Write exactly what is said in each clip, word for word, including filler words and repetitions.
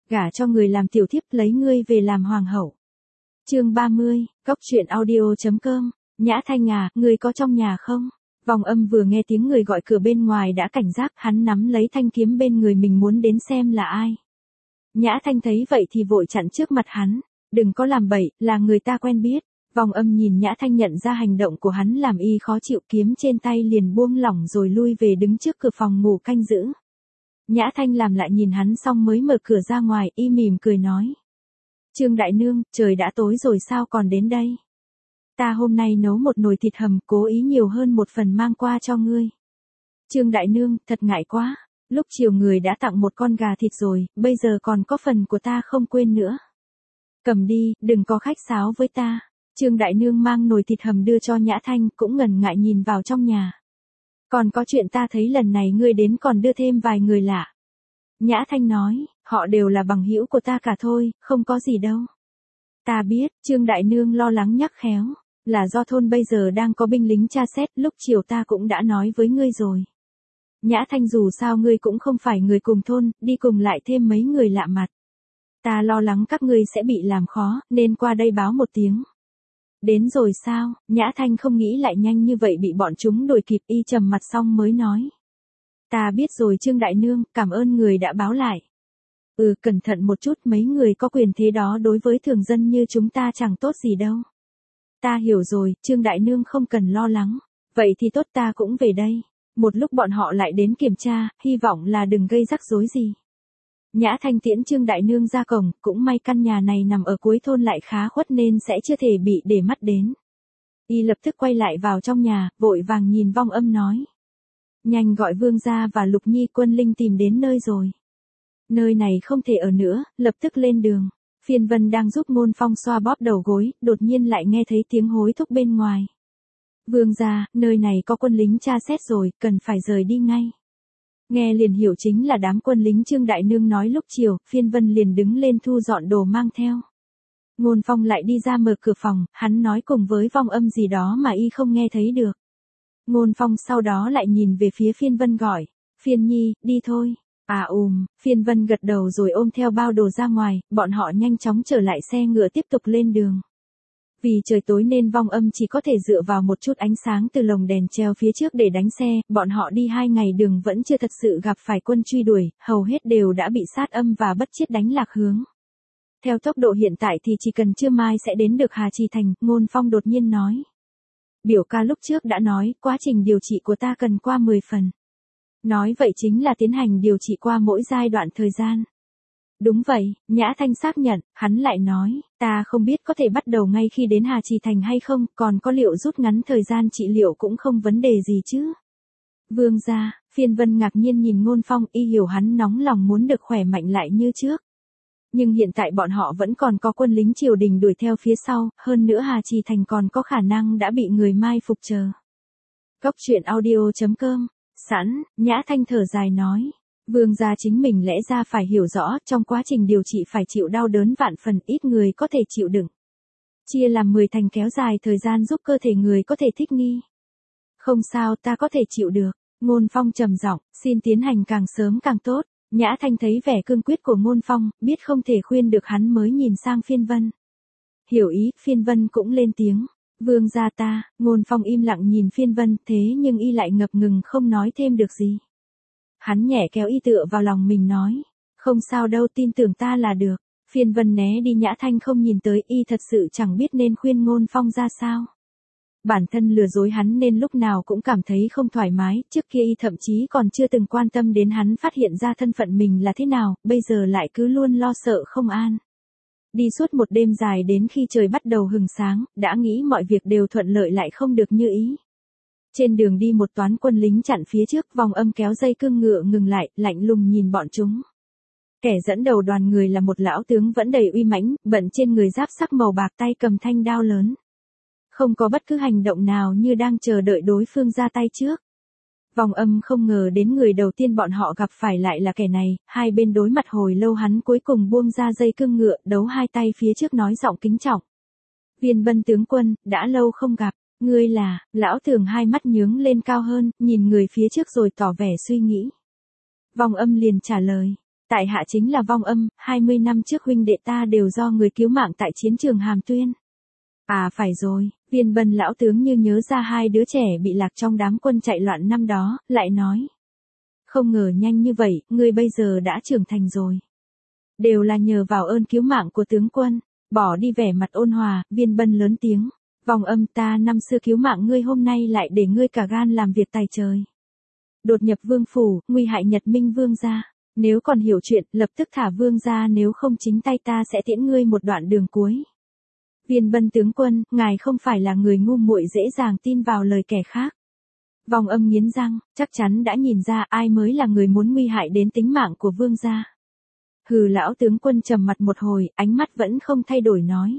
gả cho người làm tiểu thiếp lấy ngươi về làm hoàng hậu. Chương ba mươi, Cốc truyện audio chấm com. Nhã Thanh à, ngươi có trong nhà không? Vòng Âm vừa nghe tiếng người gọi cửa bên ngoài đã cảnh giác, hắn nắm lấy thanh kiếm bên người mình muốn đến xem là ai. Nhã Thanh thấy vậy thì vội chặn trước mặt hắn, đừng có làm bậy, là người ta quen biết. Vòng Âm nhìn Nhã Thanh nhận ra hành động của hắn làm y khó chịu, kiếm trên tay liền buông lỏng rồi lui về đứng trước cửa phòng ngủ canh giữ. Nhã Thanh làm lại nhìn hắn xong mới mở cửa ra ngoài, y mỉm cười nói. Trương đại nương, trời đã tối rồi sao còn đến đây? Ta hôm nay nấu một nồi thịt hầm, cố ý nhiều hơn một phần mang qua cho ngươi. Trương đại nương, thật ngại quá, lúc chiều người đã tặng một con gà thịt rồi, bây giờ còn có phần của ta không quên nữa. Cầm đi, đừng có khách sáo với ta. Trương đại nương mang nồi thịt hầm đưa cho Nhã Thanh, cũng ngần ngại nhìn vào trong nhà. Còn có chuyện ta thấy lần này ngươi đến còn đưa thêm vài người lạ. Nhã Thanh nói, họ đều là bằng hữu của ta cả thôi, không có gì đâu. Ta biết, Trương đại nương lo lắng nhắc khéo, là do thôn bây giờ đang có binh lính tra xét, lúc chiều ta cũng đã nói với ngươi rồi. Nhã Thanh, dù sao ngươi cũng không phải người cùng thôn, đi cùng lại thêm mấy người lạ mặt. Ta lo lắng các ngươi sẽ bị làm khó, nên qua đây báo một tiếng. Đến rồi sao? Nhã Thanh không nghĩ lại nhanh như vậy bị bọn chúng đuổi kịp, y trầm mặt xong mới nói. Ta biết rồi Trương đại nương, cảm ơn người đã báo lại. Ừ, cẩn thận một chút, mấy người có quyền thế đó đối với thường dân như chúng ta chẳng tốt gì đâu. Ta hiểu rồi, Trương đại nương không cần lo lắng. Vậy thì tốt, ta cũng về đây. Một lúc bọn họ lại đến kiểm tra, hy vọng là đừng gây rắc rối gì. Nhã Thanh tiễn Trương đại nương ra cổng, cũng may căn nhà này nằm ở cuối thôn lại khá khuất nên sẽ chưa thể bị để mắt đến. Y lập tức quay lại vào trong nhà, vội vàng nhìn Vong Âm nói. Nhanh gọi Vương gia và Lục Nhi, Quân Linh tìm đến nơi rồi. Nơi này không thể ở nữa, lập tức lên đường. Phiên Vân đang giúp Ngôn Phong xoa bóp đầu gối, đột nhiên lại nghe thấy tiếng hối thúc bên ngoài. Vương gia, nơi này có quân lính tra xét rồi, cần phải rời đi ngay. Nghe liền hiểu chính là đám quân lính Trương đại nương nói lúc chiều, Phiên Vân liền đứng lên thu dọn đồ mang theo. Ngôn Phong lại đi ra mở cửa phòng, hắn nói cùng với Vong Âm gì đó mà y không nghe thấy được. Ngôn Phong sau đó lại nhìn về phía Phiên Vân gọi, Phiên Nhi, đi thôi. À ùm, Phiên Vân gật đầu rồi ôm theo bao đồ ra ngoài, bọn họ nhanh chóng trở lại xe ngựa tiếp tục lên đường. Vì trời tối nên Vong Âm chỉ có thể dựa vào một chút ánh sáng từ lồng đèn treo phía trước để đánh xe, bọn họ đi hai ngày đường vẫn chưa thật sự gặp phải quân truy đuổi, hầu hết đều đã bị sát âm và bất chiết đánh lạc hướng. Theo tốc độ hiện tại thì chỉ cần trưa mai sẽ đến được Hà Trì Thành, Ngôn Phong đột nhiên nói. Biểu ca lúc trước đã nói, quá trình điều trị của ta cần qua mười phần. Nói vậy chính là tiến hành điều trị qua mỗi giai đoạn thời gian. Đúng vậy, Nhã Thanh xác nhận, hắn lại nói, ta không biết có thể bắt đầu ngay khi đến Hà Trì Thành hay không, còn có liệu rút ngắn thời gian trị liệu cũng không vấn đề gì chứ. Vương gia, Phiên Vân ngạc nhiên nhìn Ngôn Phong, y hiểu hắn nóng lòng muốn được khỏe mạnh lại như trước. Nhưng hiện tại bọn họ vẫn còn có quân lính triều đình đuổi theo phía sau, hơn nữa Hà Trì Thành còn có khả năng đã bị người mai phục chờ. Cốc truyện audio chấm com. Sẵn, Nhã Thanh thở dài nói. Vương gia chính mình lẽ ra phải hiểu rõ, trong quá trình điều trị phải chịu đau đớn vạn phần, ít người có thể chịu đựng. Chia làm mười thành kéo dài thời gian giúp cơ thể người có thể thích nghi. Không sao, ta có thể chịu được. Ngôn Phong trầm giọng, xin tiến hành càng sớm càng tốt. Nhã Thanh thấy vẻ cương quyết của Ngôn Phong, biết không thể khuyên được hắn mới nhìn sang Phiên Vân. Hiểu ý, Phiên Vân cũng lên tiếng. Vương gia ta, Ngôn Phong im lặng nhìn Phiên Vân, thế nhưng y lại ngập ngừng không nói thêm được gì. Hắn nhẹ kéo y tựa vào lòng mình nói, không sao đâu, tin tưởng ta là được. Phiên Vân né đi, Nhã Thanh không nhìn tới, y thật sự chẳng biết nên khuyên Ngôn Phong ra sao. Bản thân lừa dối hắn nên lúc nào cũng cảm thấy không thoải mái, trước kia y thậm chí còn chưa từng quan tâm đến hắn phát hiện ra thân phận mình là thế nào, bây giờ lại cứ luôn lo sợ không an. Đi suốt một đêm dài đến khi trời bắt đầu hừng sáng, đã nghĩ mọi việc đều thuận lợi lại không được như ý. Trên đường đi một toán quân lính chặn phía trước, Vong Âm kéo dây cương ngựa ngừng lại, lạnh lùng nhìn bọn chúng. Kẻ dẫn đầu đoàn người là một lão tướng vẫn đầy uy mãnh, bận trên người giáp sắc màu bạc, tay cầm thanh đao lớn. Không có bất cứ hành động nào như đang chờ đợi đối phương ra tay trước. Vong Âm không ngờ đến người đầu tiên bọn họ gặp phải lại là kẻ này, hai bên đối mặt hồi lâu hắn cuối cùng buông ra dây cương ngựa, đấu hai tay phía trước nói giọng kính trọng. Viên Bân tướng quân, đã lâu không gặp, ngươi là, lão thường hai mắt nhướng lên cao hơn, nhìn người phía trước rồi tỏ vẻ suy nghĩ. Vong Âm liền trả lời, Tại hạ chính là Vong Âm, hai mươi năm trước huynh đệ ta đều do người cứu mạng tại chiến trường Hàm Tuyên. À phải rồi, Viên Bân lão tướng như nhớ ra hai đứa trẻ bị lạc trong đám quân chạy loạn năm đó, lại nói. Không ngờ nhanh như vậy, ngươi bây giờ đã trưởng thành rồi. Đều là nhờ vào ơn cứu mạng của tướng quân, bỏ đi vẻ mặt ôn hòa, Viên Bân lớn tiếng. Vong Âm, ta năm xưa cứu mạng ngươi hôm nay lại để ngươi cả gan làm việc tài trời. Đột nhập vương phủ, nguy hại Nhật Minh vương gia. Nếu còn hiểu chuyện, lập tức thả vương gia, nếu không chính tay ta sẽ tiễn ngươi một đoạn đường cuối. Viên Bân tướng quân, ngài không phải là người ngu muội dễ dàng tin vào lời kẻ khác. Vong Âm nghiến răng, chắc chắn đã nhìn ra ai mới là người muốn nguy hại đến tính mạng của vương gia. Hừ, lão tướng quân trầm mặt một hồi, ánh mắt vẫn không thay đổi nói.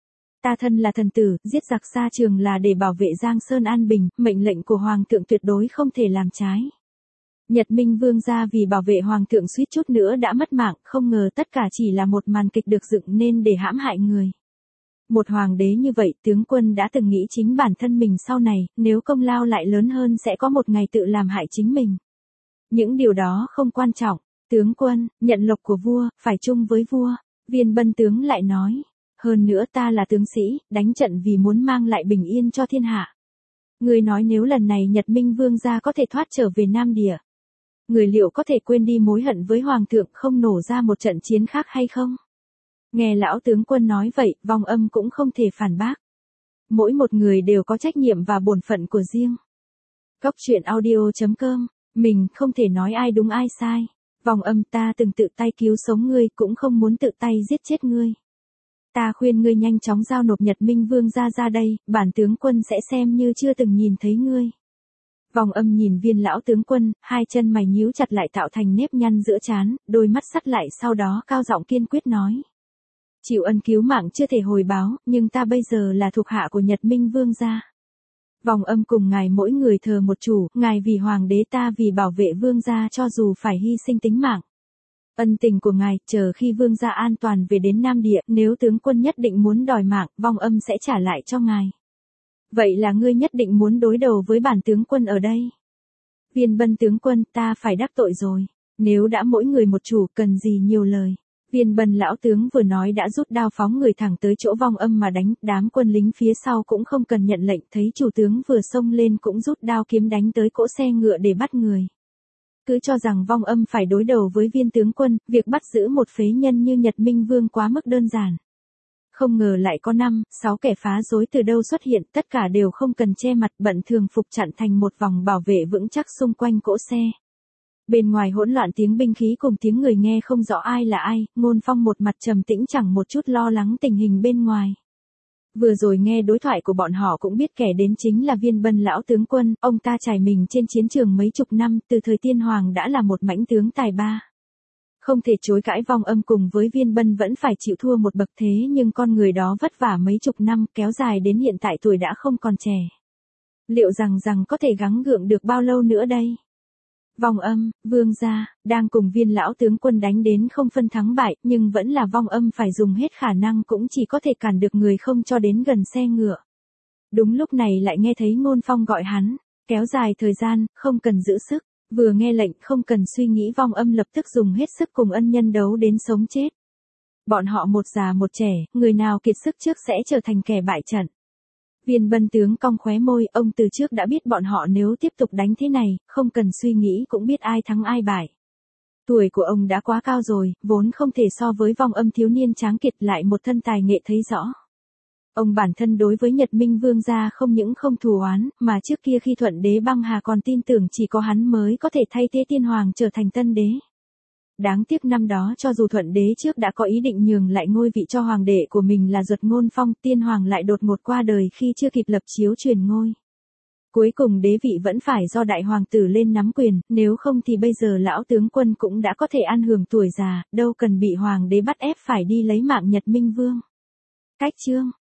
Ta thân là thần tử, giết giặc xa trường là để bảo vệ Giang Sơn an bình, mệnh lệnh của hoàng thượng tuyệt đối không thể làm trái. Nhật Minh vương gia vì bảo vệ hoàng thượng suýt chút nữa đã mất mạng, không ngờ tất cả chỉ là một màn kịch được dựng nên để hãm hại người. Một hoàng đế như vậy, tướng quân đã từng nghĩ chính bản thân mình sau này, nếu công lao lại lớn hơn sẽ có một ngày tự làm hại chính mình. Những điều đó không quan trọng, tướng quân, nhận lộc của vua, phải chung với vua, Viên Bân tướng lại nói. Hơn nữa ta là tướng sĩ, đánh trận vì muốn mang lại bình yên cho thiên hạ. Người nói nếu lần này Nhật Minh vương gia có thể thoát trở về Nam Địa, người liệu có thể quên đi mối hận với hoàng thượng không nổ ra một trận chiến khác hay không? Nghe lão tướng quân nói vậy, Vong Âm cũng không thể phản bác. Mỗi một người đều có trách nhiệm và bổn phận của riêng. Cốc truyện audio chấm com, mình không thể nói ai đúng ai sai. Vong Âm, ta từng tự tay cứu sống ngươi, cũng không muốn tự tay giết chết ngươi. Ta khuyên ngươi nhanh chóng giao nộp Nhật Minh vương gia ra đây, bản tướng quân sẽ xem như chưa từng nhìn thấy ngươi. Vong Âm nhìn Viên lão tướng quân, hai chân mày nhíu chặt lại tạo thành nếp nhăn giữa trán, đôi mắt sắt lại, sau đó cao giọng kiên quyết nói. Chịu ân cứu mạng chưa thể hồi báo, nhưng ta bây giờ là thuộc hạ của Nhật Minh vương gia. Vong Âm cùng ngài mỗi người thờ một chủ, ngài vì hoàng đế, ta vì bảo vệ vương gia cho dù phải hy sinh tính mạng. Ân tình của ngài, chờ khi vương gia an toàn về đến Nam Địa, nếu tướng quân nhất định muốn đòi mạng, Vong Âm sẽ trả lại cho ngài. Vậy là ngươi nhất định muốn đối đầu với bản tướng quân ở đây. Viên Bân tướng quân, ta phải đắc tội rồi. Nếu đã mỗi người một chủ, cần gì nhiều lời. Viên Bân lão tướng vừa nói đã rút đao phóng người thẳng tới chỗ Vong Âm mà đánh, đám quân lính phía sau cũng không cần nhận lệnh, thấy chủ tướng vừa xông lên cũng rút đao kiếm đánh tới cỗ xe ngựa để bắt người. Cứ cho rằng Vong Âm phải đối đầu với Viên tướng quân, việc bắt giữ một phế nhân như Nhật Minh vương quá mức đơn giản. Không ngờ lại có năm, sáu kẻ phá rối từ đâu xuất hiện, tất cả đều không cần che mặt, bận thường phục chặn thành một vòng bảo vệ vững chắc xung quanh cỗ xe. Bên ngoài hỗn loạn tiếng binh khí cùng tiếng người nghe không rõ ai là ai, Ngôn Phong một mặt trầm tĩnh chẳng một chút lo lắng tình hình bên ngoài. Vừa rồi nghe đối thoại của bọn họ cũng biết kẻ đến chính là Viên Bân lão tướng quân, ông ta trải mình trên chiến trường mấy chục năm, từ thời Tiên Hoàng đã là một mãnh tướng tài ba. Không thể chối cãi, Vong Âm cùng với Viên Bân vẫn phải chịu thua một bậc, thế nhưng con người đó vất vả mấy chục năm, kéo dài đến hiện tại tuổi đã không còn trẻ. Liệu rằng rằng có thể gắng gượng được bao lâu nữa đây? Vong Âm, vương gia, đang cùng Viên lão tướng quân đánh đến không phân thắng bại, nhưng vẫn là Vong Âm phải dùng hết khả năng cũng chỉ có thể cản được người không cho đến gần xe ngựa. Đúng lúc này lại nghe thấy Ngôn Phong gọi hắn, kéo dài thời gian, không cần giữ sức. Vừa nghe lệnh không cần suy nghĩ, Vong Âm lập tức dùng hết sức cùng ân nhân đấu đến sống chết. Bọn họ một già một trẻ, người nào kiệt sức trước sẽ trở thành kẻ bại trận. Viên Bân tướng cong khóe môi, ông từ trước đã biết bọn họ nếu tiếp tục đánh thế này, không cần suy nghĩ cũng biết ai thắng ai bại. Tuổi của ông đã quá cao rồi, vốn không thể so với Vong Âm thiếu niên tráng kiệt, lại một thân tài nghệ thấy rõ. Ông bản thân đối với Nhật Minh vương gia không những không thù oán, mà trước kia khi Thuận đế băng hà còn tin tưởng chỉ có hắn mới có thể thay thế Tiên Hoàng trở thành tân đế. Đáng tiếc năm đó cho dù Thuận đế trước đã có ý định nhường lại ngôi vị cho hoàng đệ của mình là Duật Ngôn Phong, Tiên Hoàng lại đột ngột qua đời khi chưa kịp lập chiếu truyền ngôi. Cuối cùng đế vị vẫn phải do đại hoàng tử lên nắm quyền, nếu không thì bây giờ lão tướng quân cũng đã có thể ăn hưởng tuổi già, đâu cần bị hoàng đế bắt ép phải đi lấy mạng Nhật Minh vương. Cách chương